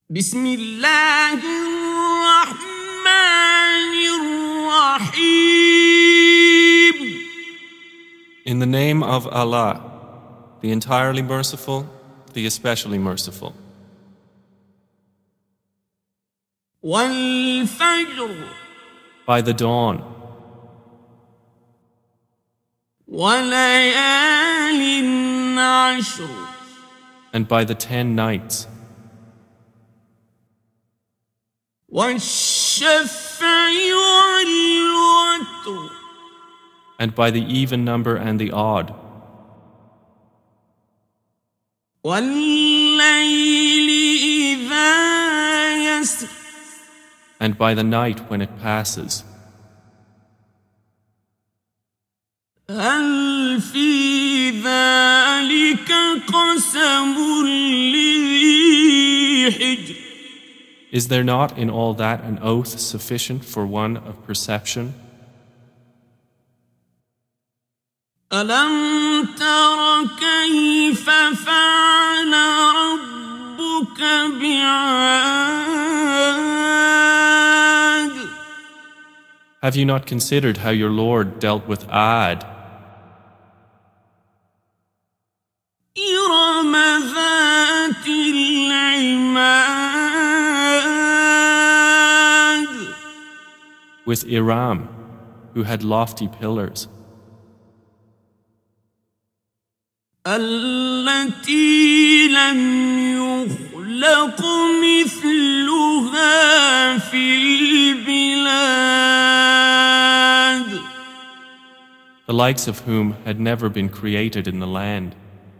بسم الله الرحمن الرحيم. In the name of Allah, the entirely merciful, the especially merciful. والفجر By the dawn, وليال عشر and by the 10 nights, والشفع والوتر and by the even number and the odd, والليل إذا يسر and by the night when it passes. هل في ذلك قسم لذي حجر. Is there not in all that an oath sufficient for one of perception? ألم تر كيف فعل ربك بعاد. Have you not considered how your Lord dealt with Ad, إرم ذات العماد. with Iram, who had lofty pillars, التي لم يخلق مثلها في البلاد. the likes of whom had never been created in the land.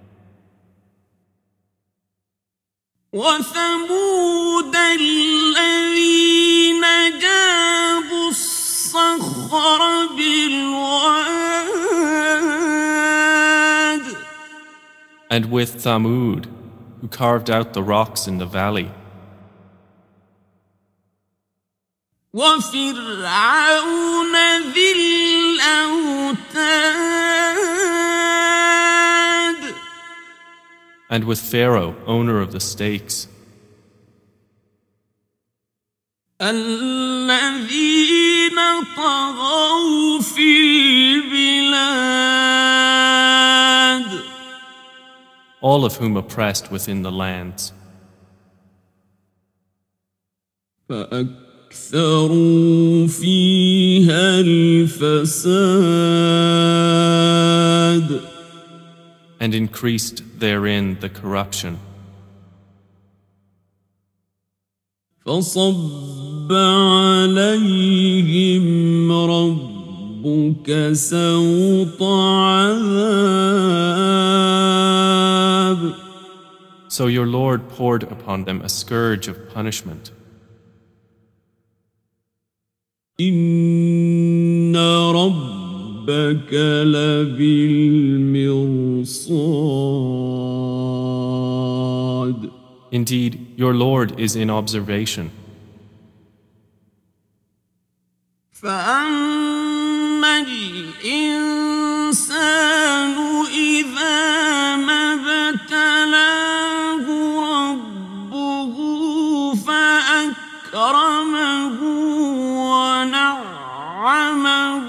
وثمود الذين جابوا الصخر بالواد. And with Thamud, who carved out the rocks in the valley. وفرعون ذي الأوتاد. And with Pharaoh, owner of the stakes. الذين طغوا في البلاد. All of whom oppressed within the lands. فأكثروا فيها الفساد. And increased therein the corruption. فصب عليهم ربك سوط عذاب. So your Lord poured upon them a scourge of punishment. إن ربك لبالمرصاد. Indeed, your Lord is in observation. فأما الإنسان إذا ما ابتلاه ربه فأكرمه ونعمه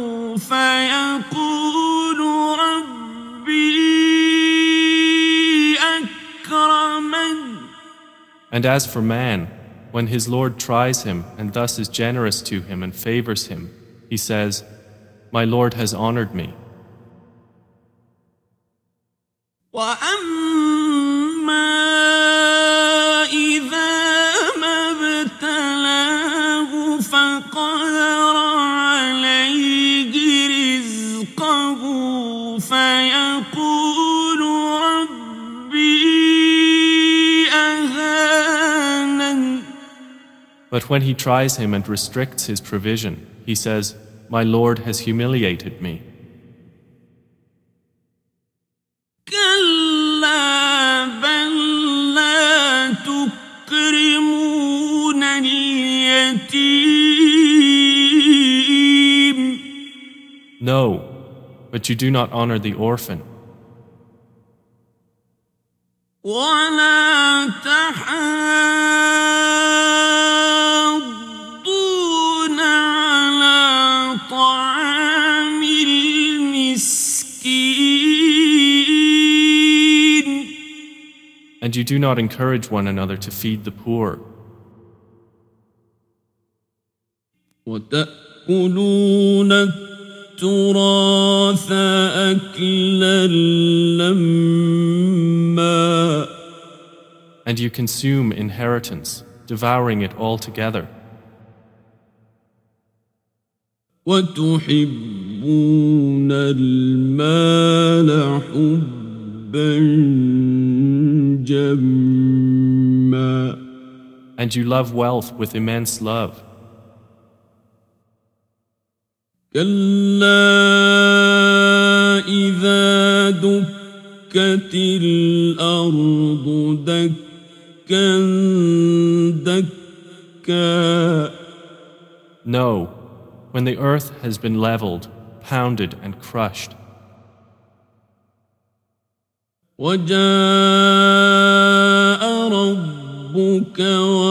فيقول ربي أكرمن. And as for man, when his Lord tries him and thus is generous to him and favors him, he says, "My Lord has honored me." وأما إذا ما ابتلاه فقدر عليه رزقه فيقول ربي أهانن. But when he tries him and restricts his provision, he says, "My Lord has humiliated me." كلا بل لا تكرمون اليتيم. No, but you do not honor the orphan. ولا تحاضون do not encourage one another to feed the poor. وتأكلون التراث أكلا لما And you consume inheritance, devouring it all together. وتحبون المال حبا جما And you love wealth with immense love. كلا إذا دكت الأرض دكا دكا No, when the earth has been leveled, pounded and crushed. وجاء ربك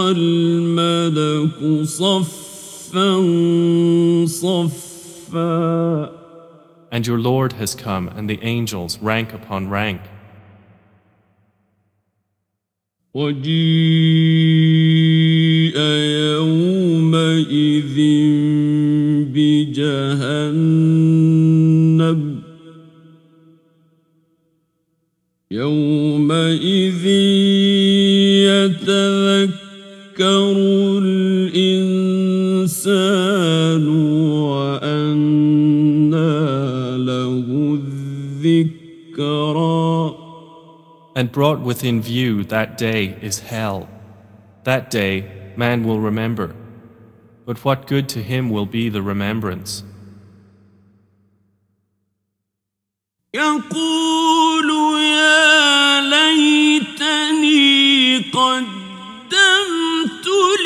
والملك صفا صفا And your Lord has come, and the angels rank upon rank. وجيء يومئذ بجهنم يومئذ يتذكر الإنسان وأنى له الذكرى And brought within view that day is hell. That day man will remember. But what good to him will be the remembrance? يقول يا ليتني قدمت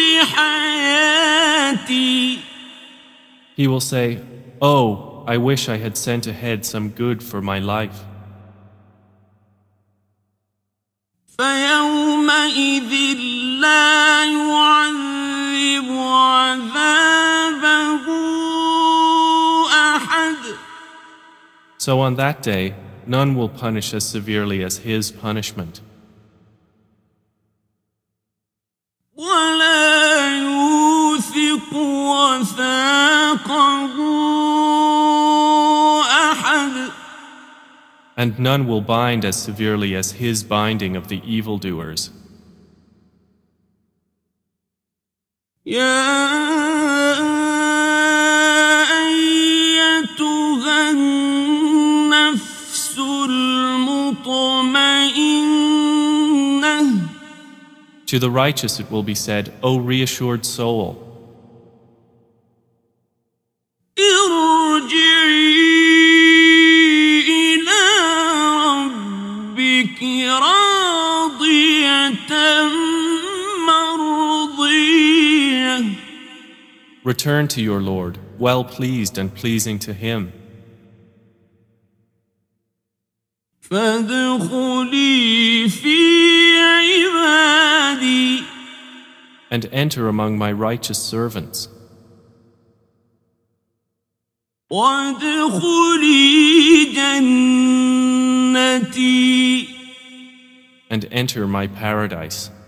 لحياتي He will say, "Oh, I wish I had sent ahead some good for my life." فيومئذ لا يعذب عذابه أحد So on that day, none will punish as severely as his punishment. ولا يوثق وثاقه أحد And none will bind as severely as his binding of the evildoers. يا أيتها النفس المطمئنة To the righteous it will be said, O reassured soul, ارجعي إلى ربك راضية مرضية return to your Lord, well pleased and pleasing to him. فادخلي في عبادي And enter among my righteous servants. وادخلي جنتي And enter my paradise.